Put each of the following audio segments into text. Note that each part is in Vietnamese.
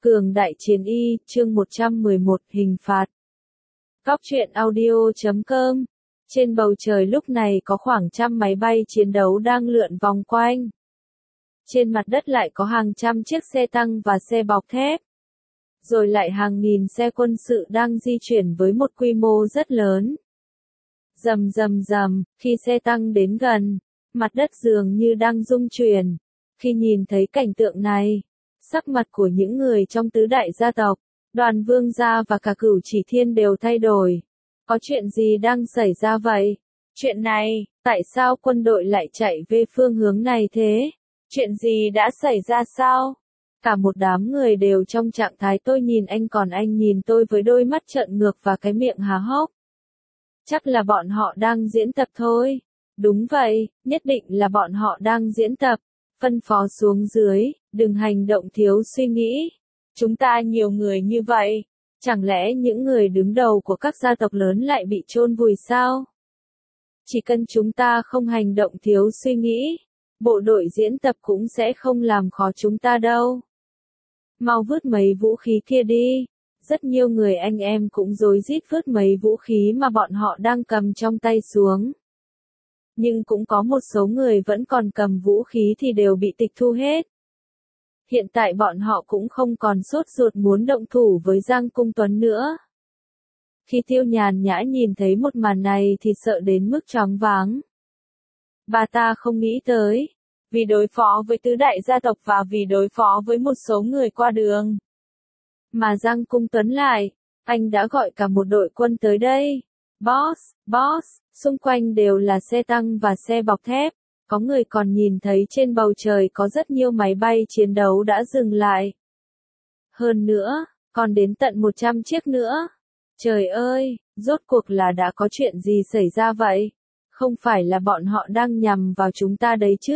Cường đại chiến y, chương 111, hình phạt. Góc truyện audio.com. Trên bầu trời lúc này có khoảng trăm máy bay chiến đấu đang lượn vòng quanh. Trên mặt đất lại có hàng trăm chiếc xe tăng và xe bọc thép. Rồi lại hàng nghìn xe quân sự đang di chuyển với một quy mô rất lớn. Rầm rầm rầm, khi xe tăng đến gần, mặt đất dường như đang rung chuyển. Khi nhìn thấy cảnh tượng này, sắc mặt của những người trong tứ đại gia tộc, Đoàn Vương gia và cả Cửu Chỉ Thiên đều thay đổi. Có chuyện gì đang xảy ra vậy? Chuyện này, tại sao quân đội lại chạy về phương hướng này thế? Chuyện gì đã xảy ra sao? Cả một đám người đều trong trạng thái tôi nhìn anh còn anh nhìn tôi với đôi mắt trợn ngược và cái miệng há hốc. Chắc là bọn họ đang diễn tập thôi. Đúng vậy, nhất định là bọn họ đang diễn tập. Phân phó xuống dưới, đừng hành động thiếu suy nghĩ. Chúng ta nhiều người như vậy, chẳng lẽ những người đứng đầu của các gia tộc lớn lại bị chôn vùi sao? Chỉ cần chúng ta không hành động thiếu suy nghĩ, bộ đội diễn tập cũng sẽ không làm khó chúng ta đâu. Mau vứt mấy vũ khí kia đi. Rất nhiều người anh em cũng rối rít vứt mấy vũ khí mà bọn họ đang cầm trong tay xuống. Nhưng cũng có một số người vẫn còn cầm vũ khí thì đều bị tịch thu hết. Hiện tại bọn họ cũng không còn sốt ruột muốn động thủ với Giang Cung Tuấn nữa. Khi Tiêu Nhàn Nhã nhìn thấy một màn này thì sợ đến mức choáng váng. Bà ta không nghĩ tới, vì đối phó với tứ đại gia tộc và vì đối phó với một số người qua đường. Mà Giang Cung Tuấn lại, anh đã gọi cả một đội quân tới đây. Boss, xung quanh đều là xe tăng và xe bọc thép. Có người còn nhìn thấy trên bầu trời có rất nhiều máy bay chiến đấu đã dừng lại. Hơn nữa, còn đến tận 100 chiếc nữa. Trời ơi, rốt cuộc là đã có chuyện gì xảy ra vậy? Không phải là bọn họ đang nhằm vào chúng ta đấy chứ?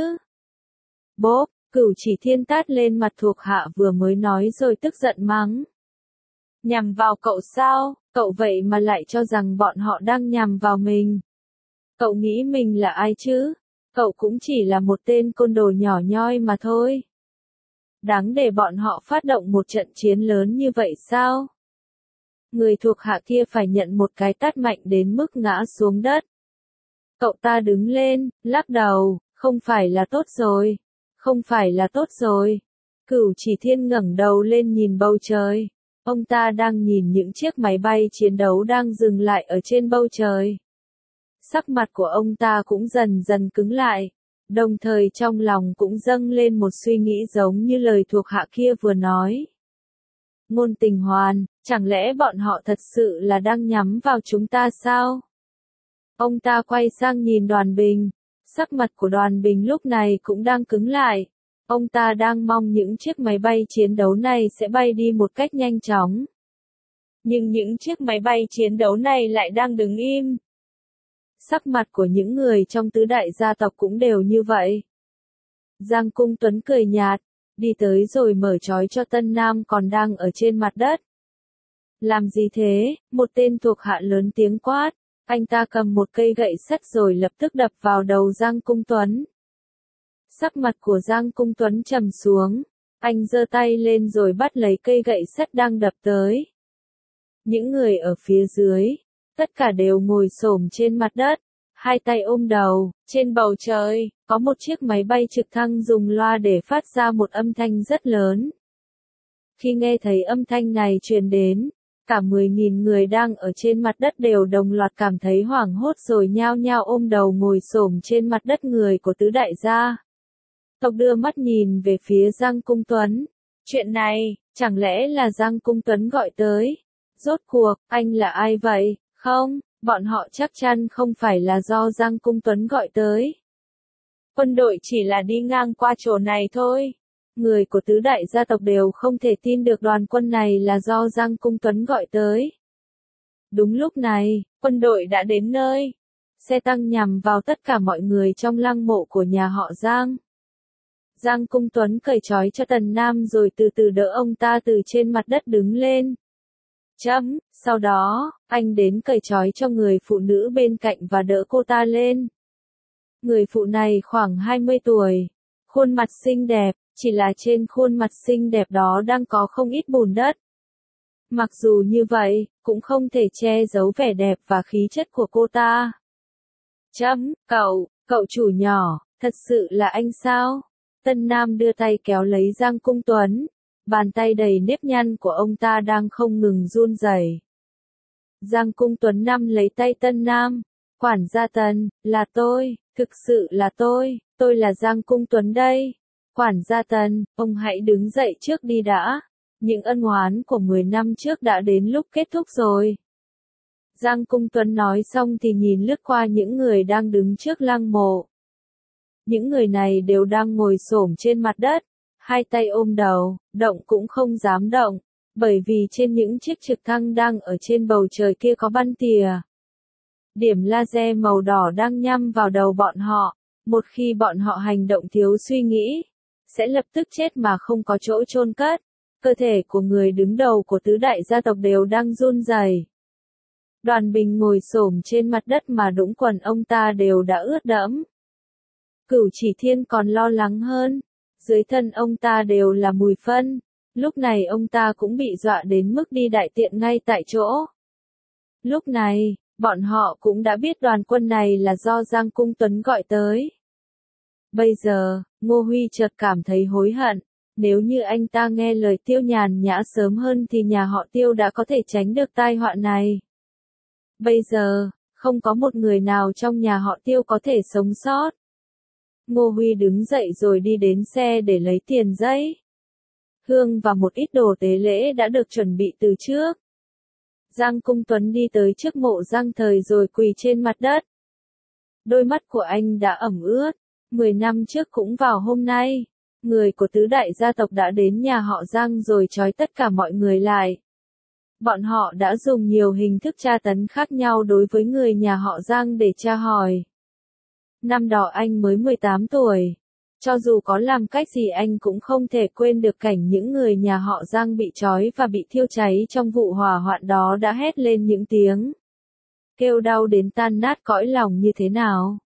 Bốp, Cửu Chỉ Thiên tát lên mặt thuộc hạ vừa mới nói rồi tức giận mắng. Nhằm vào cậu sao? Cậu vậy mà lại cho rằng bọn họ đang nhằm vào mình. Cậu nghĩ mình là ai chứ? Cậu cũng chỉ là một tên côn đồ nhỏ nhoi mà thôi. Đáng để bọn họ phát động một trận chiến lớn như vậy sao? Người thuộc hạ kia phải nhận một cái tát mạnh đến mức ngã xuống đất. Cậu ta đứng lên, lắc đầu, không phải là tốt rồi. Không phải là tốt rồi. Cửu Chỉ Thiên ngẩng đầu lên nhìn bầu trời. Ông ta đang nhìn những chiếc máy bay chiến đấu đang dừng lại ở trên bầu trời. Sắc mặt của ông ta cũng dần dần cứng lại, đồng thời trong lòng cũng dâng lên một suy nghĩ giống như lời thuộc hạ kia vừa nói. Ngôn Tình Hoàn, chẳng lẽ bọn họ thật sự là đang nhắm vào chúng ta sao? Ông ta quay sang nhìn Đoàn Bình, sắc mặt của Đoàn Bình lúc này cũng đang cứng lại. Ông ta đang mong những chiếc máy bay chiến đấu này sẽ bay đi một cách nhanh chóng. Nhưng những chiếc máy bay chiến đấu này lại đang đứng im. Sắc mặt của những người trong tứ đại gia tộc cũng đều như vậy. Giang Cung Tuấn cười nhạt, đi tới rồi mở trói cho Tân Nam còn đang ở trên mặt đất. Làm gì thế? Một tên thuộc hạ lớn tiếng quát. Anh ta cầm một cây gậy sắt rồi lập tức đập vào đầu Giang Cung Tuấn. Sắc mặt của Giang Cung Tuấn trầm xuống. Anh giơ tay lên rồi bắt lấy cây gậy sắt đang đập tới. Những người ở phía dưới, tất cả đều ngồi xổm trên mặt đất, hai tay ôm đầu. Trên bầu trời, có một chiếc máy bay trực thăng dùng loa để phát ra một âm thanh rất lớn. Khi nghe thấy âm thanh này truyền đến, cả 10.000 người đang ở trên mặt đất đều đồng loạt cảm thấy hoảng hốt rồi nhao nhao ôm đầu ngồi xổm trên mặt đất người của tứ đại gia tộc đưa mắt nhìn về phía Giang Cung Tuấn. Chuyện này, chẳng lẽ là Giang Cung Tuấn gọi tới? Rốt cuộc, anh là ai vậy? Không, bọn họ chắc chắn không phải là do Giang Cung Tuấn gọi tới. Quân đội chỉ là đi ngang qua chỗ này thôi. Người của tứ đại gia tộc đều không thể tin được đoàn quân này là do Giang Cung Tuấn gọi tới. Đúng lúc này, quân đội đã đến nơi. Xe tăng nhằm vào tất cả mọi người trong lăng mộ của nhà họ Giang. Giang Cung Tuấn cởi trói cho Tần Nam rồi từ từ đỡ ông ta từ trên mặt đất đứng lên. Sau đó, anh đến cởi trói cho người phụ nữ bên cạnh và đỡ cô ta lên. Người phụ này khoảng 20 tuổi, khuôn mặt xinh đẹp, chỉ là trên khuôn mặt xinh đẹp đó đang có không ít bùn đất. Mặc dù như vậy, cũng không thể che giấu vẻ đẹp và khí chất của cô ta. Cậu chủ nhỏ, thật sự là anh sao? Tân Nam đưa tay kéo lấy Giang Cung Tuấn. Bàn tay đầy nếp nhăn của ông ta đang không ngừng run rẩy. Giang Cung Tuấn nắm lấy tay Tân Nam. Quản gia Tần, là tôi, thực sự là tôi là Giang Cung Tuấn đây. Quản gia Tần, ông hãy đứng dậy trước đi đã. Những ân oán của 10 năm trước đã đến lúc kết thúc rồi. Giang Cung Tuấn nói xong thì nhìn lướt qua những người đang đứng trước lăng mộ. Những người này đều đang ngồi xổm trên mặt đất, hai tay ôm đầu, động cũng không dám động, bởi vì trên những chiếc trực thăng đang ở trên bầu trời kia có bắn tỉa. Điểm laser màu đỏ đang nhắm vào đầu bọn họ, một khi bọn họ hành động thiếu suy nghĩ, sẽ lập tức chết mà không có chỗ chôn cất. Cơ thể của người đứng đầu của tứ đại gia tộc đều đang run rẩy. Đoàn Bình ngồi xổm trên mặt đất mà đũng quần ông ta đều đã ướt đẫm. Cửu Chỉ Thiên còn lo lắng hơn, dưới thân ông ta đều là mùi phân, lúc này ông ta cũng bị dọa đến mức đi đại tiện ngay tại chỗ. Lúc này, bọn họ cũng đã biết đoàn quân này là do Giang Cung Tuấn gọi tới. Bây giờ, Ngô Huy chợt cảm thấy hối hận, nếu như anh ta nghe lời Tiêu Nhàn Nhã sớm hơn thì nhà họ Tiêu đã có thể tránh được tai họa này. Bây giờ, không có một người nào trong nhà họ Tiêu có thể sống sót. Ngô Huy đứng dậy rồi đi đến xe để lấy tiền giấy. Hương và một ít đồ tế lễ đã được chuẩn bị từ trước. Giang Cung Tuấn đi tới trước mộ Giang Thời rồi quỳ trên mặt đất. Đôi mắt của anh đã ẩm ướt. 10 năm trước cũng vào hôm nay, người của tứ đại gia tộc đã đến nhà họ Giang rồi trói tất cả mọi người lại. Bọn họ đã dùng nhiều hình thức tra tấn khác nhau đối với người nhà họ Giang để tra hỏi. Năm đó anh mới 18 tuổi. Cho dù có làm cách gì anh cũng không thể quên được cảnh những người nhà họ Giang bị trói và bị thiêu cháy trong vụ hỏa hoạn đó đã hét lên những tiếng kêu đau đến tan nát cõi lòng như thế nào.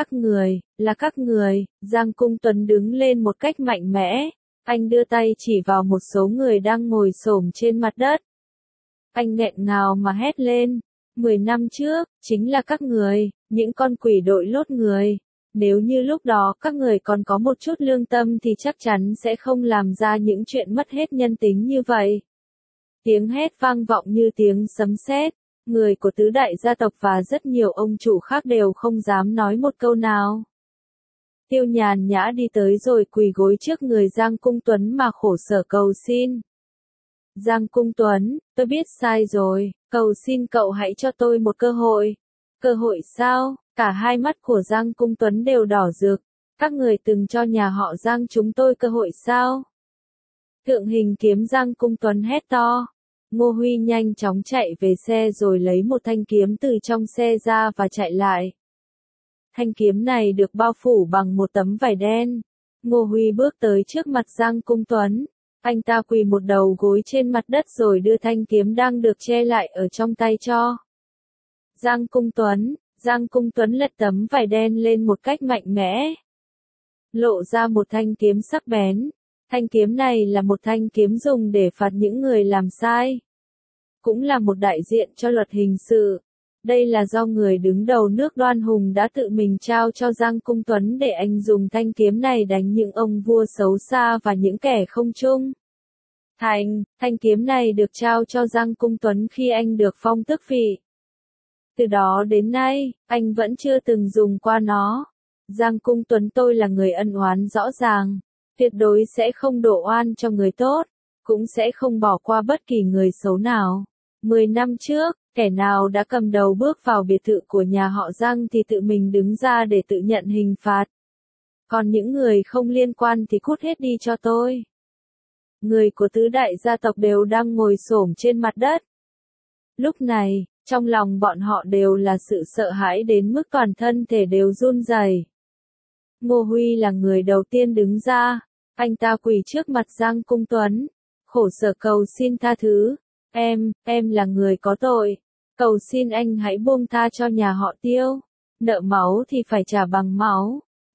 Các người, Giang Cung Tuấn đứng lên một cách mạnh mẽ. Anh đưa tay chỉ vào một số người đang ngồi xổm trên mặt đất. Anh nghẹn ngào mà hét lên. 10 năm trước, chính là các người, những con quỷ đội lốt người. Nếu như lúc đó các người còn có một chút lương tâm thì chắc chắn sẽ không làm ra những chuyện mất hết nhân tính như vậy. Tiếng hét vang vọng như tiếng sấm sét. Người của tứ đại gia tộc và rất nhiều ông chủ khác đều không dám nói một câu nào. Tiêu Nhàn Nhã đi tới rồi quỳ gối trước người Giang Cung Tuấn mà khổ sở cầu xin. Giang Cung Tuấn, tôi biết sai rồi, cầu xin cậu hãy cho tôi một cơ hội. Cơ hội sao? Cả hai mắt của Giang Cung Tuấn đều đỏ rực. Các người từng cho nhà họ Giang chúng tôi cơ hội sao? Thượng hình kiếm Giang Cung Tuấn hét to. Ngô Huy nhanh chóng chạy về xe rồi lấy một thanh kiếm từ trong xe ra và chạy lại. Thanh kiếm này được bao phủ bằng một tấm vải đen. Ngô Huy bước tới trước mặt Giang Cung Tuấn. Anh ta quỳ một đầu gối trên mặt đất rồi đưa thanh kiếm đang được che lại ở trong tay cho Giang Cung Tuấn lật tấm vải đen lên một cách mạnh mẽ, lộ ra một thanh kiếm sắc bén. Thanh kiếm này là một thanh kiếm dùng để phạt những người làm sai. Cũng là một đại diện cho luật hình sự. Đây là do người đứng đầu nước Đoan Hùng đã tự mình trao cho Giang Cung Tuấn để anh dùng thanh kiếm này đánh những ông vua xấu xa và những kẻ không trung. Thanh kiếm này được trao cho Giang Cung Tuấn khi anh được phong tước vị. Từ đó đến nay, anh vẫn chưa từng dùng qua nó. Giang Cung Tuấn, tôi là người ân oán rõ ràng. Tuyệt đối sẽ không đổ oan cho người tốt, cũng sẽ không bỏ qua bất kỳ người xấu nào. 10 năm trước, kẻ nào đã cầm đầu bước vào biệt thự của nhà họ Giang thì tự mình đứng ra để tự nhận hình phạt. Còn những người không liên quan thì cút hết đi cho tôi. Người của tứ đại gia tộc đều đang ngồi xổm trên mặt đất. Lúc này, trong lòng bọn họ đều là sự sợ hãi đến mức toàn thân thể đều run rẩy. Ngô Huy là người đầu tiên đứng ra. Anh ta quỳ trước mặt Giang Cung Tuấn, khổ sở cầu xin tha thứ. Em là người có tội. Cầu xin anh hãy buông tha cho nhà họ Tiêu. Nợ máu thì phải trả bằng máu.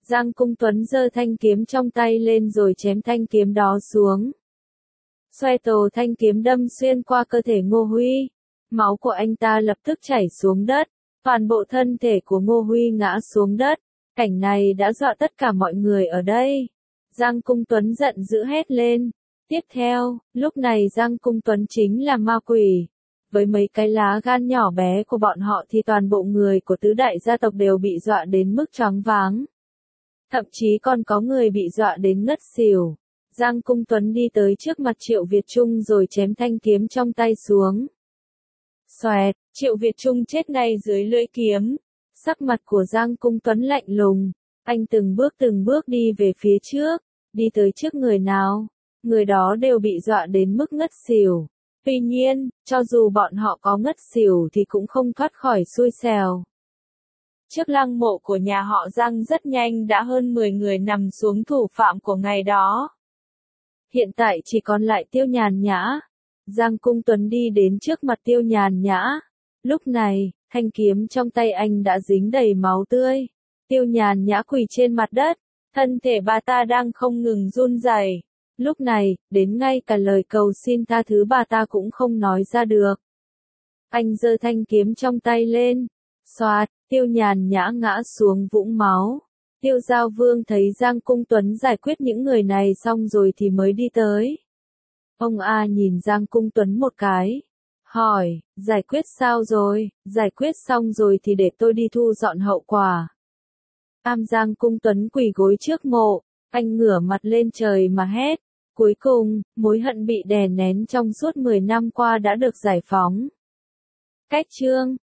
Giang Cung Tuấn giơ thanh kiếm trong tay lên rồi chém thanh kiếm đó xuống. Xoay tổ thanh kiếm đâm xuyên qua cơ thể Ngô Huy. Máu của anh ta lập tức chảy xuống đất. Toàn bộ thân thể của Ngô Huy ngã xuống đất. Cảnh này đã dọa tất cả mọi người ở đây. Giang Cung Tuấn giận dữ hét lên. Tiếp theo, lúc này Giang Cung Tuấn chính là ma quỷ. Với mấy cái lá gan nhỏ bé của bọn họ thì toàn bộ người của tứ đại gia tộc đều bị dọa đến mức choáng váng. Thậm chí còn có người bị dọa đến ngất xỉu. Giang Cung Tuấn đi tới trước mặt Triệu Việt Trung rồi chém thanh kiếm trong tay xuống. Xoẹt, Triệu Việt Trung chết ngay dưới lưỡi kiếm. Sắc mặt của Giang Cung Tuấn lạnh lùng. Anh từng bước đi về phía trước. Đi tới trước người nào, người đó đều bị dọa đến mức ngất xỉu. Tuy nhiên, cho dù bọn họ có ngất xỉu thì cũng không thoát khỏi xui xẻo. Trước lăng mộ của nhà họ Giang rất nhanh đã hơn 10 người nằm xuống thủ phạm của ngày đó. Hiện tại chỉ còn lại Tiêu Nhàn Nhã. Giang Cung Tuấn đi đến trước mặt Tiêu Nhàn Nhã. Lúc này, thanh kiếm trong tay anh đã dính đầy máu tươi. Tiêu Nhàn Nhã quỳ trên mặt đất, thân thể bà ta đang không ngừng run rẩy. Lúc này, đến ngay cả lời cầu xin tha thứ bà ta cũng không nói ra được. Anh giơ thanh kiếm trong tay lên. Xoạt, Tiêu Nhàn Nhã ngã xuống vũng máu. Tiêu Giao Vương thấy Giang Cung Tuấn giải quyết những người này xong rồi thì mới đi tới. Ông A nhìn Giang Cung Tuấn một cái. Hỏi, giải quyết sao rồi? Giải quyết xong rồi thì để tôi đi thu dọn hậu quả. Giang Cung Tuấn quỳ gối trước mộ. Anh ngửa mặt lên trời mà hét. Cuối cùng, mối hận bị đè nén trong suốt 10 năm qua đã được giải phóng. Cách chương